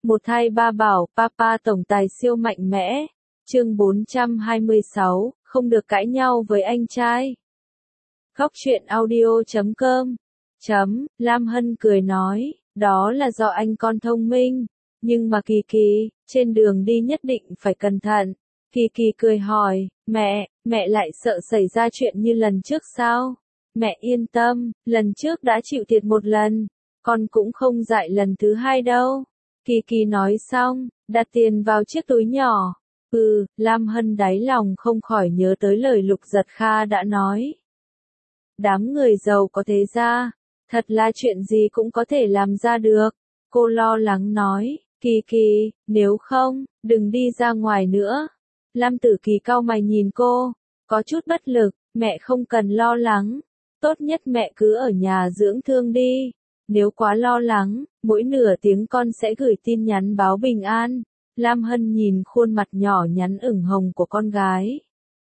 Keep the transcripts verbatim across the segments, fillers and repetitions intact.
Một hai ba bảo, Papa tổng tài siêu mạnh mẽ. Chương bốn trăm hai mươi sáu, không được cãi nhau với anh trai. Góc truyện audio chấm com. Chấm, Lam Hân cười nói, đó là do anh con thông minh. Nhưng mà Kỳ Kỳ, trên đường đi nhất định phải cẩn thận. Kỳ Kỳ cười hỏi, mẹ, mẹ lại sợ xảy ra chuyện như lần trước sao? Mẹ yên tâm, lần trước đã chịu thiệt một lần, con cũng không dại lần thứ hai đâu. Kỳ Kỳ nói xong, đặt tiền vào chiếc túi nhỏ. Ừ, Lam Hân đáy lòng không khỏi nhớ tới lời Lục Giật Kha đã nói. Đám người giàu có thế ra, thật là chuyện gì cũng có thể làm ra được. Cô lo lắng nói, Kỳ Kỳ, nếu không, đừng đi ra ngoài nữa. Lam Tử Kỳ cau mày nhìn cô, có chút bất lực, mẹ không cần lo lắng. Tốt nhất mẹ cứ ở nhà dưỡng thương đi. Nếu quá lo lắng, mỗi nửa tiếng con sẽ gửi tin nhắn báo bình an. Lam Hân nhìn khuôn mặt nhỏ nhắn ửng hồng của con gái.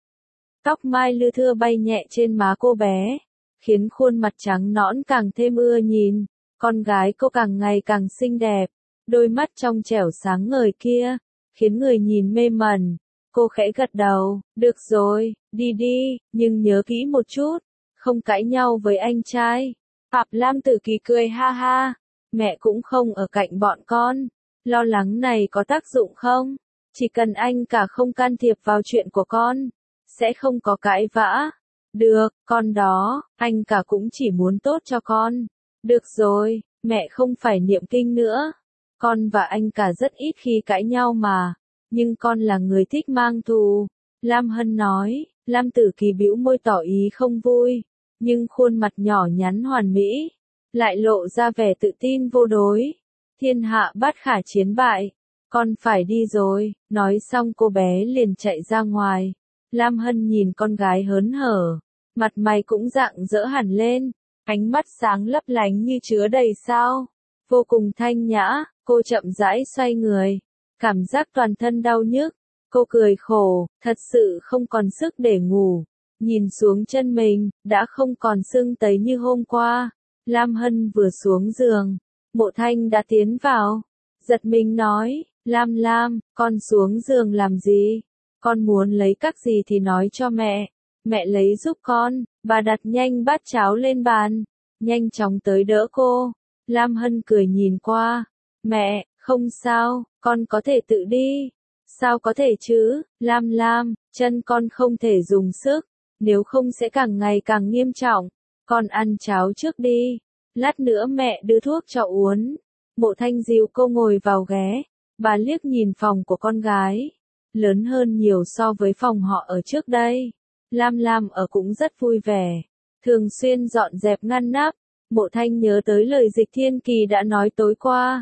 Tóc mai lưa thưa bay nhẹ trên má cô bé, khiến khuôn mặt trắng nõn càng thêm ưa nhìn. Con gái cô càng ngày càng xinh đẹp, đôi mắt trong trẻo sáng ngời kia, khiến người nhìn mê mẩn. Cô khẽ gật đầu, được rồi, đi đi, nhưng nhớ kỹ một chút, không cãi nhau với anh trai. Phạm Lam Tử Kỳ cười ha ha, mẹ cũng không ở cạnh bọn con, lo lắng này có tác dụng không? Chỉ cần anh cả không can thiệp vào chuyện của con, sẽ không có cãi vã. Được, con đó, anh cả cũng chỉ muốn tốt cho con. Được rồi, mẹ không phải niệm kinh nữa. Con và anh cả rất ít khi cãi nhau mà, nhưng con là người thích mang thù. Lam Hân nói, Lam Tử Kỳ bĩu môi tỏ ý không vui, nhưng khuôn mặt nhỏ nhắn hoàn mỹ, lại lộ ra vẻ tự tin vô đối. Thiên hạ bát khả chiến bại, con phải đi rồi. Nói xong cô bé liền chạy ra ngoài. Lam Hân nhìn con gái hớn hở, mặt mày cũng rạng rỡ hẳn lên, ánh mắt sáng lấp lánh như chứa đầy sao. Vô cùng thanh nhã, cô chậm rãi xoay người, cảm giác toàn thân đau nhức. Cô cười khổ, thật sự không còn sức để ngủ. Nhìn xuống chân mình, đã không còn sưng tấy như hôm qua. Lam Hân vừa xuống giường, Mộ Thanh đã tiến vào, giật mình nói, Lam Lam, con xuống giường làm gì? Con muốn lấy các gì thì nói cho mẹ, mẹ lấy giúp con. Bà đặt nhanh bát cháo lên bàn, nhanh chóng tới đỡ cô. Lam Hân cười nhìn qua, mẹ, không sao, con có thể tự đi. Sao có thể chứ, Lam Lam, chân con không thể dùng sức, nếu không sẽ càng ngày càng nghiêm trọng. Con ăn cháo trước đi, lát nữa mẹ đưa thuốc cho uống. Mộ Thanh dìu cô ngồi vào ghế, bà liếc nhìn phòng của con gái, lớn hơn nhiều so với phòng họ ở trước đây. Lam Lam ở cũng rất vui vẻ, thường xuyên dọn dẹp ngăn nắp. Mộ Thanh nhớ tới lời Dịch Thiên Kỳ đã nói tối qua,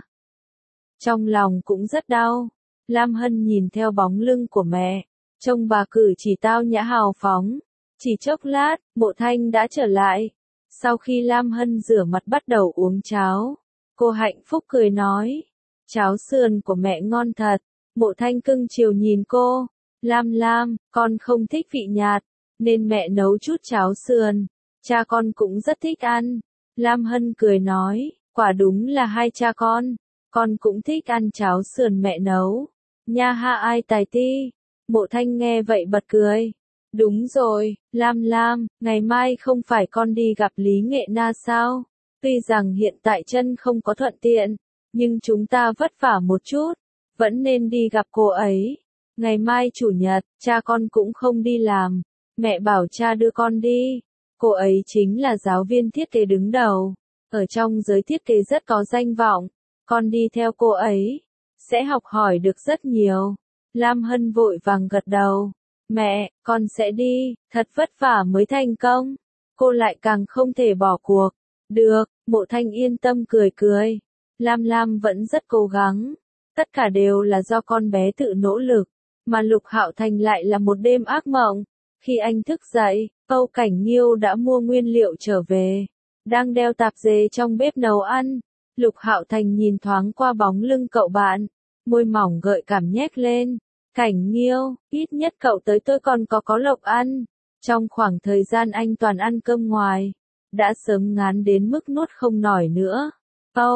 trong lòng cũng rất đau. Lam Hân nhìn theo bóng lưng của mẹ, trông bà cử chỉ tao nhã hào phóng. Chỉ chốc lát, Mộ Thanh đã trở lại. Sau khi Lam Hân rửa mặt bắt đầu uống cháo, cô hạnh phúc cười nói, cháo sườn của mẹ ngon thật. Mộ Thanh cưng chiều nhìn cô, Lam Lam, con không thích vị nhạt, nên mẹ nấu chút cháo sườn, cha con cũng rất thích ăn. Lam Hân cười nói, quả đúng là hai cha con, con cũng thích ăn cháo sườn mẹ nấu. Nha ha ai tài ti. Mộ Thanh nghe vậy bật cười. Đúng rồi, Lam Lam, ngày mai không phải con đi gặp Lý Nghệ Na sao? Tuy rằng hiện tại chân không có thuận tiện, nhưng chúng ta vất vả một chút, vẫn nên đi gặp cô ấy. Ngày mai chủ nhật, cha con cũng không đi làm, mẹ bảo cha đưa con đi. Cô ấy chính là giáo viên thiết kế đứng đầu, ở trong giới thiết kế rất có danh vọng. Con đi theo cô ấy, sẽ học hỏi được rất nhiều. Lam Hân vội vàng gật đầu. Mẹ, con sẽ đi, thật vất vả mới thành công. Cô lại càng không thể bỏ cuộc. Được, Mộ Thanh yên tâm cười cười. Lam Lam vẫn rất cố gắng. Tất cả đều là do con bé tự nỗ lực. Mà Lục Hạo Thành lại là một đêm ác mộng. Khi anh thức dậy, Âu Cảnh Nghiêu đã mua nguyên liệu trở về, đang đeo tạp dề trong bếp nấu ăn. Lục Hạo Thành nhìn thoáng qua bóng lưng cậu bạn, môi mỏng gợi cảm nhếch lên. Cảnh Nghiêu, ít nhất cậu tới tôi còn có có lộc ăn. Trong khoảng thời gian anh toàn ăn cơm ngoài, đã sớm ngán đến mức nuốt không nổi nữa. Âu,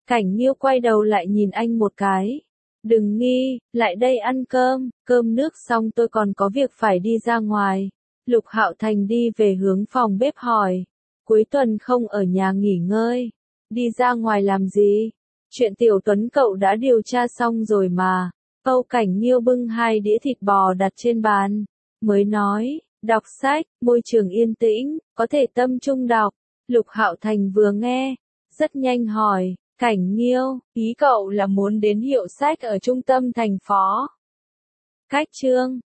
Cảnh Nghiêu quay đầu lại nhìn anh một cái. Đừng nghi, lại đây ăn cơm, cơm nước xong tôi còn có việc phải đi ra ngoài. Lục Hạo Thành đi về hướng phòng bếp hỏi. Cuối tuần không ở nhà nghỉ ngơi. Đi ra ngoài làm gì? Chuyện Tiểu Tuấn cậu đã điều tra xong rồi mà. Âu Cảnh Nghiêu bưng hai đĩa thịt bò đặt trên bàn. Mới nói, đọc sách, môi trường yên tĩnh, có thể tâm trung đọc. Lục Hạo Thành vừa nghe, rất nhanh hỏi, Cảnh Nghiêu, ý cậu là muốn đến hiệu sách ở trung tâm thành phố. Cách chương